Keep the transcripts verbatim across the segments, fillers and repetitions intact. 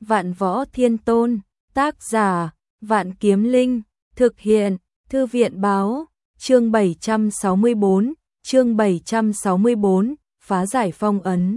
Vạn Võ Thiên Tôn, tác giả, Vạn Kiếm Linh, thực hiện, Thư viện báo, chương bảy trăm sáu mươi bốn, chương bảy trăm sáu mươi bốn, phá giải phong ấn.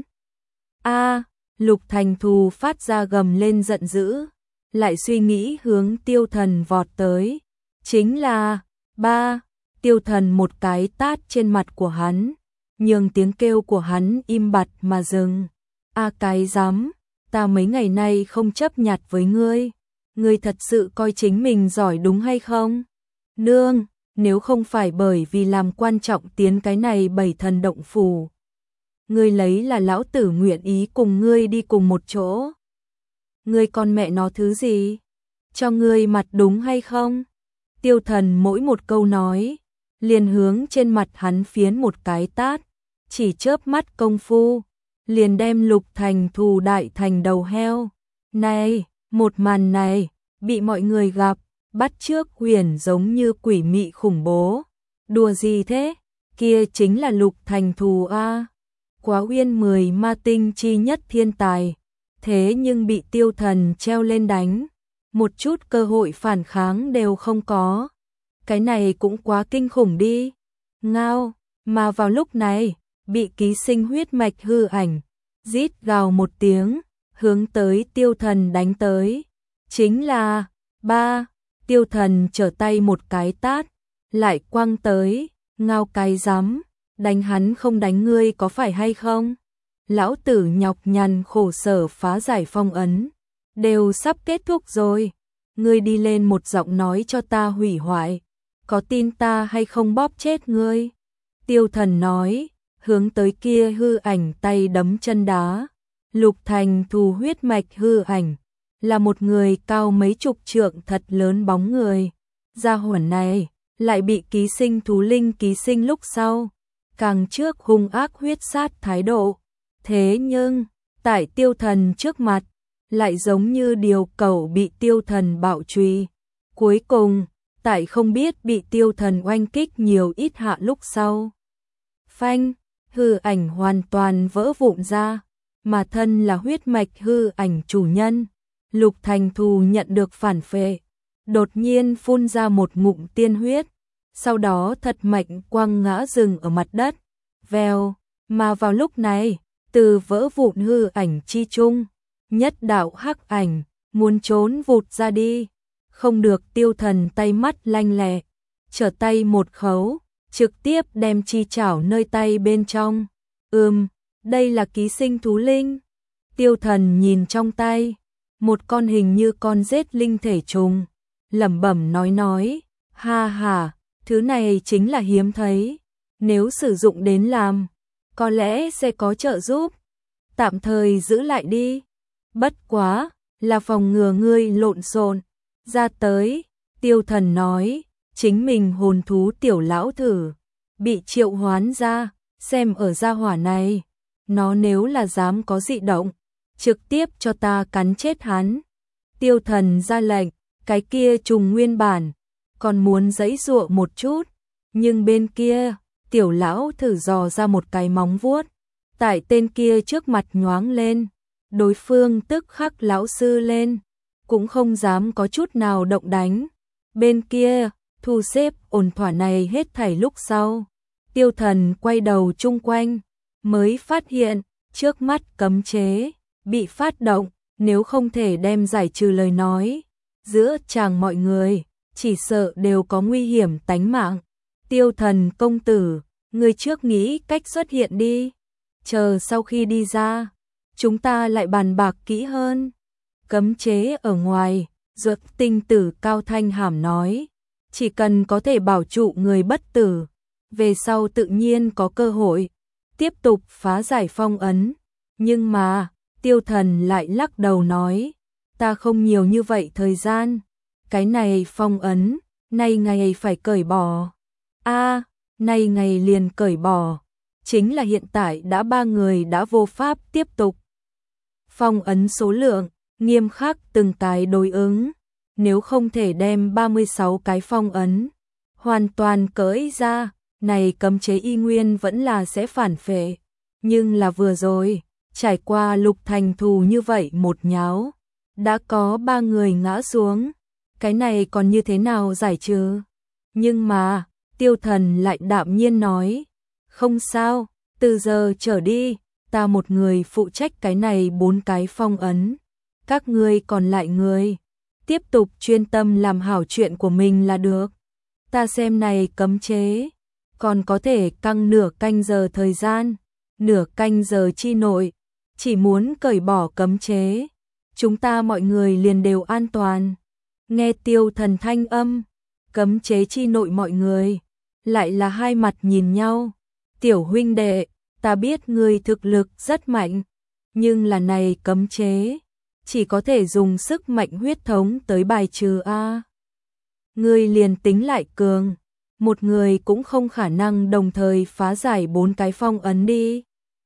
A, Lục Thành Thù phát ra gầm lên giận dữ, lại suy nghĩ hướng Tiêu Thần vọt tới, chính là, ba, Tiêu Thần một cái tát trên mặt của hắn, nhường tiếng kêu của hắn im bặt mà dừng. A cái dám, ta mấy ngày nay không chấp nhặt với ngươi, ngươi thật sự coi chính mình giỏi đúng hay không? Nương, nếu không phải bởi vì làm quan trọng tiến cái này bảy thần động phủ, ngươi lấy là lão tử nguyện ý cùng ngươi đi cùng một chỗ. Ngươi con mẹ nó thứ gì? Cho ngươi mặt đúng hay không? Tiêu Thần mỗi một câu nói, liền hướng trên mặt hắn phiến một cái tát, chỉ chớp mắt công phu, liền đem Lục Thành Thù đại thành đầu heo. Này, một màn này, bị mọi người gặp, bắt chước huyền giống như quỷ mị khủng bố. Đùa gì thế? Kia chính là Lục Thành Thù a, Quá Uyên mười ma tinh chi nhất thiên tài, thế nhưng bị Tiêu Thần treo lên đánh, một chút cơ hội phản kháng đều không có. Cái này cũng quá kinh khủng đi. Ngao, mà vào lúc này, bị ký sinh huyết mạch hư ảnh, rít gào một tiếng, hướng tới Tiêu Thần đánh tới. Chính là, ba, Tiêu Thần trở tay một cái tát, lại quăng tới, ngao cái dám, đánh hắn không đánh ngươi có phải hay không? Lão tử nhọc nhằn khổ sở phá giải phong ấn, đều sắp kết thúc rồi, ngươi đi lên một giọng nói cho ta hủy hoại, có tin ta hay không bóp chết ngươi? Tiêu Thần nói, hướng tới kia hư ảnh tay đấm chân đá. Lục Thành Thù huyết mạch hư ảnh, là một người cao mấy chục trượng thật lớn bóng người. Gia hỏa này, lại bị ký sinh thú linh ký sinh lúc sau, càng trước hung ác huyết sát thái độ. Thế nhưng, tại Tiêu Thần trước mặt, lại giống như điều cẩu bị Tiêu Thần bạo truy. Cuối cùng, tại không biết bị Tiêu Thần oanh kích nhiều ít hạ lúc sau. Phanh, hư ảnh hoàn toàn vỡ vụn ra, mà thân là huyết mạch hư ảnh chủ nhân. Lục Thành Thù nhận được phản phệ, đột nhiên phun ra một ngụm tiên huyết, sau đó thật mạnh quăng ngã rừng ở mặt đất. Vèo, mà vào lúc này, từ vỡ vụn hư ảnh chi chung, nhất đạo hắc ảnh, muốn trốn vụt ra đi. Không được, Tiêu Thần tay mắt lanh lẹ, trở tay một khấu, trực tiếp đem chi chảo nơi tay bên trong. Ừm, đây là ký sinh thú linh. Tiêu Thần nhìn trong tay, một con hình như con rết linh thể trùng, lẩm bẩm nói nói, ha ha, thứ này chính là hiếm thấy, nếu sử dụng đến làm, có lẽ sẽ có trợ giúp, tạm thời giữ lại đi, bất quá, là phòng ngừa ngươi lộn xộn ra tới. Tiêu Thần nói, chính mình hồn thú tiểu lão thử, bị triệu hoán ra, xem ở gia hỏa này, nó nếu là dám có dị động, trực tiếp cho ta cắn chết hắn. Tiêu Thần ra lệnh, cái kia trùng nguyên bản, còn muốn giãy giụa một chút, nhưng bên kia, tiểu lão thử dò ra một cái móng vuốt, tại tên kia trước mặt nhoáng lên, đối phương tức khắc lão sư lên, cũng không dám có chút nào động đánh. Bên kia, thu xếp ổn thỏa này hết thảy lúc sau, Tiêu Thần quay đầu chung quanh, mới phát hiện, trước mắt cấm chế, bị phát động, nếu không thể đem giải trừ lời nói, giữa chàng mọi người, chỉ sợ đều có nguy hiểm tánh mạng. Tiêu Thần công tử, người trước nghĩ cách xuất hiện đi, chờ sau khi đi ra, chúng ta lại bàn bạc kỹ hơn. Cấm chế ở ngoài, Dược Tinh Tử cao thanh hàm nói, chỉ cần có thể bảo trụ người bất tử, về sau tự nhiên có cơ hội tiếp tục phá giải phong ấn. Nhưng mà, Tiêu Thần lại lắc đầu nói, ta không nhiều như vậy thời gian, cái này phong ấn, nay ngày phải cởi bỏ. A, nay ngày liền cởi bỏ, chính là hiện tại đã ba người đã vô pháp tiếp tục. Phong ấn số lượng, nghiêm khắc từng cái đối ứng, nếu không thể đem ba mươi sáu cái phong ấn hoàn toàn cởi ra, này cấm chế y nguyên vẫn là sẽ phản phệ. Nhưng là vừa rồi, trải qua Lục Thành Thù như vậy một nháo, đã có ba người ngã xuống. Cái này còn như thế nào giải trừ? Nhưng mà, Tiêu Thần lại đạm nhiên nói, không sao, từ giờ trở đi, ta một người phụ trách cái này bốn cái phong ấn. Các ngươi còn lại người, tiếp tục chuyên tâm làm hảo chuyện của mình là được. Ta xem này cấm chế, còn có thể căng nửa canh giờ thời gian, nửa canh giờ chi nội, chỉ muốn cởi bỏ cấm chế, chúng ta mọi người liền đều an toàn. Nghe Tiêu Thần thanh âm, cấm chế chi nội mọi người, lại là hai mặt nhìn nhau. Tiểu huynh đệ, ta biết ngươi thực lực rất mạnh, nhưng là này cấm chế, chỉ có thể dùng sức mạnh huyết thống tới bài trừ a. Ngươi liền tính lại cường, một người cũng không khả năng đồng thời phá giải bốn cái phong ấn đi.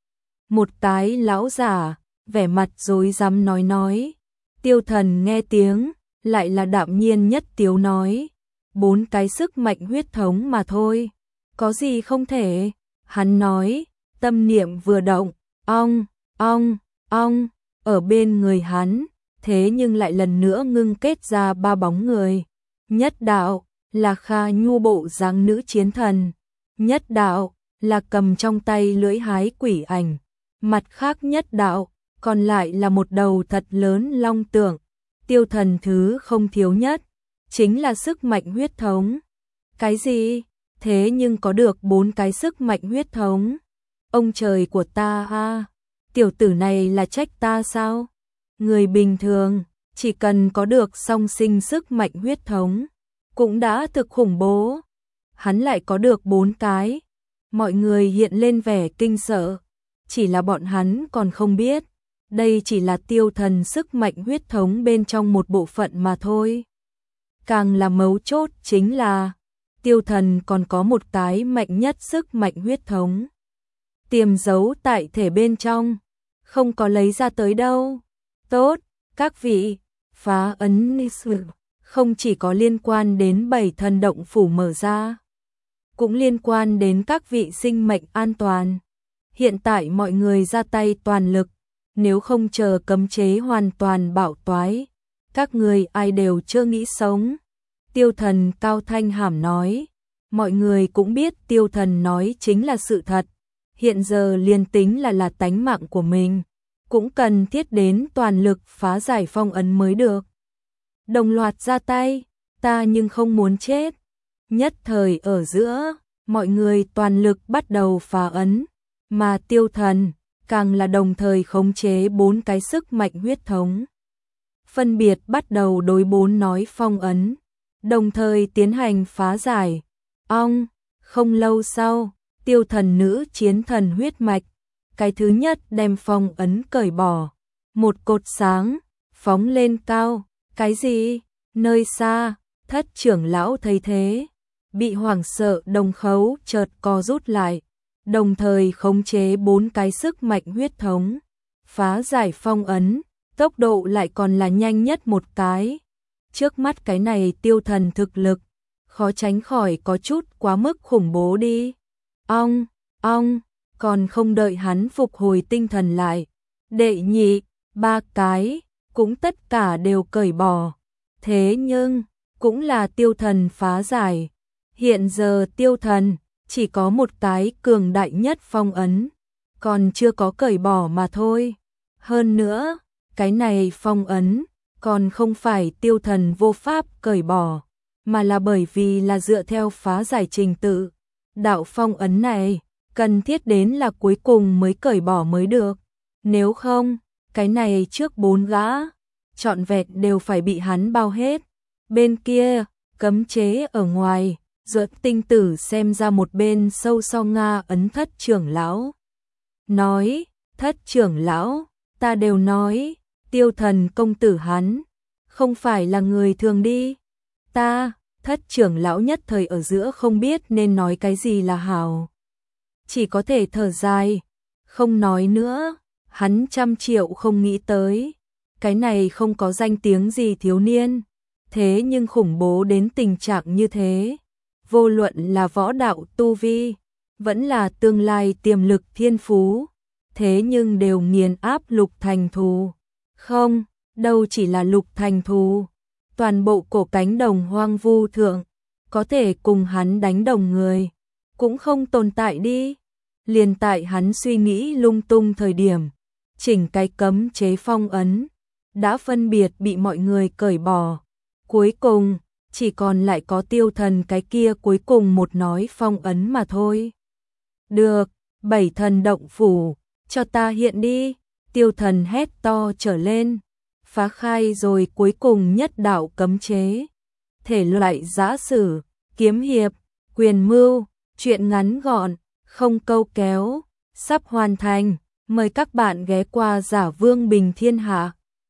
Một cái lão giả, vẻ mặt rối rắm nói nói. Tiêu Thần nghe tiếng, lại là đạm nhiên nhất tiếu nói, bốn cái sức mạnh huyết thống mà thôi, có gì không thể. Hắn nói, tâm niệm vừa động, ong, ong, ong, ở bên người hắn, thế nhưng lại lần nữa ngưng kết ra ba bóng người. Nhất đạo, là Kha Nhu bộ dáng nữ chiến thần. Nhất đạo, là cầm trong tay lưỡi hái quỷ ảnh. Mặt khác nhất đạo, còn lại là một đầu thật lớn long tượng. Tiêu Thần thứ không thiếu nhất, chính là sức mạnh huyết thống. Cái gì? Thế nhưng có được bốn cái sức mạnh huyết thống. Ông trời của ta a, tiểu tử này là trách ta sao? Người bình thường, chỉ cần có được song sinh sức mạnh huyết thống, cũng đã thực khủng bố. Hắn lại có được bốn cái. Mọi người hiện lên vẻ kinh sợ, chỉ là bọn hắn còn không biết, đây chỉ là Tiêu Thần sức mạnh huyết thống bên trong một bộ phận mà thôi. Càng là mấu chốt chính là, Tiêu Thần còn có một cái mạnh nhất sức mạnh huyết thống, tiềm giấu tại thể bên trong, không có lấy ra tới đâu. Tốt, các vị, phá ấn Nisu không chỉ có liên quan đến bảy thần động phủ mở ra, cũng liên quan đến các vị sinh mệnh an toàn. Hiện tại mọi người ra tay toàn lực, nếu không chờ cấm chế hoàn toàn bạo toái, các người ai đều chưa nghĩ sống. Tiêu Thần cao thanh hàm nói, mọi người cũng biết Tiêu Thần nói chính là sự thật, hiện giờ liền tính là là tánh mạng của mình, cũng cần thiết đến toàn lực phá giải phong ấn mới được. Đồng loạt ra tay, ta nhưng không muốn chết. Nhất thời ở giữa, mọi người toàn lực bắt đầu phá ấn, mà Tiêu Thần càng là đồng thời khống chế bốn cái sức mạnh huyết thống. Phân biệt bắt đầu đối bốn nói phong ấn, đồng thời tiến hành phá giải. Ong, không lâu sau, Tiêu Thần nữ chiến thần huyết mạch, cái thứ nhất đem phong ấn cởi bỏ. Một cột sáng, phóng lên cao. Cái gì? Nơi xa, Thất trưởng lão thấy thế, bị hoảng sợ đồng khấu chợt co rút lại, đồng thời khống chế bốn cái sức mạnh huyết thống, phá giải phong ấn, tốc độ lại còn là nhanh nhất một cái. Trước mắt cái này Tiêu Thần thực lực, khó tránh khỏi có chút quá mức khủng bố đi. Ong, ong, còn không đợi hắn phục hồi tinh thần lại, đệ nhị, ba cái, cũng tất cả đều cởi bỏ. Thế nhưng, cũng là Tiêu Thần phá giải. Hiện giờ Tiêu Thần chỉ có một cái cường đại nhất phong ấn, còn chưa có cởi bỏ mà thôi. Hơn nữa, cái này phong ấn còn không phải Tiêu Thần vô pháp cởi bỏ, mà là bởi vì là dựa theo phá giải trình tự. Đạo phong ấn này cần thiết đến là cuối cùng mới cởi bỏ mới được. Nếu không, cái này trước bốn gã trọn vẹn đều phải bị hắn bao hết. Bên kia, cấm chế ở ngoài, Duật Tinh Tử xem ra một bên sâu sau Nga ấn Thất trưởng lão. Nói, Thất trưởng lão, ta đều nói, Tiêu Thần công tử hắn, không phải là người thường đi. Ta, Thất trưởng lão nhất thời ở giữa không biết nên nói cái gì là hảo. Chỉ có thể thở dài, không nói nữa, hắn trăm triệu không nghĩ tới. Cái này không có danh tiếng gì thiếu niên, thế nhưng khủng bố đến tình trạng như thế. Vô luận là võ đạo tu vi, vẫn là tương lai tiềm lực thiên phú, thế nhưng đều nghiền áp Lục Thành Thù. Không, đâu chỉ là Lục Thành thù, toàn bộ cổ cánh đồng hoang vu thượng, có thể cùng hắn đánh đồng người, cũng không tồn tại đi. Liền tại hắn suy nghĩ lung tung thời điểm, chỉnh cái cấm chế phong ấn, đã phân biệt bị mọi người cởi bỏ. Cuối cùng, chỉ còn lại có Tiêu Thần cái kia cuối cùng một nói phong ấn mà thôi. Được, bảy thần động phủ, cho ta hiện đi. Tiêu Thần hét to trở lên, phá khai rồi cuối cùng nhất đạo cấm chế. Thể loại giã sử, kiếm hiệp, quyền mưu, truyện ngắn gọn, không câu kéo, sắp hoàn thành. Mời các bạn ghé qua Giả Vương Bình Thiên Hạ.